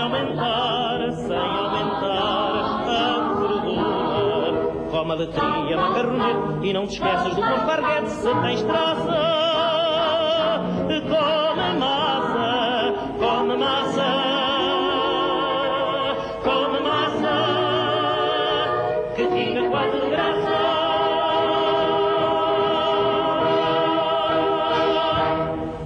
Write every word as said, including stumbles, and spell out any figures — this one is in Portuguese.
aumentar, sem aumentar a gordura. Come a letria, macarronete e não te esqueças do pão esparguete se tens traça. Come massa, come massa, come massa, que fica quase de graça.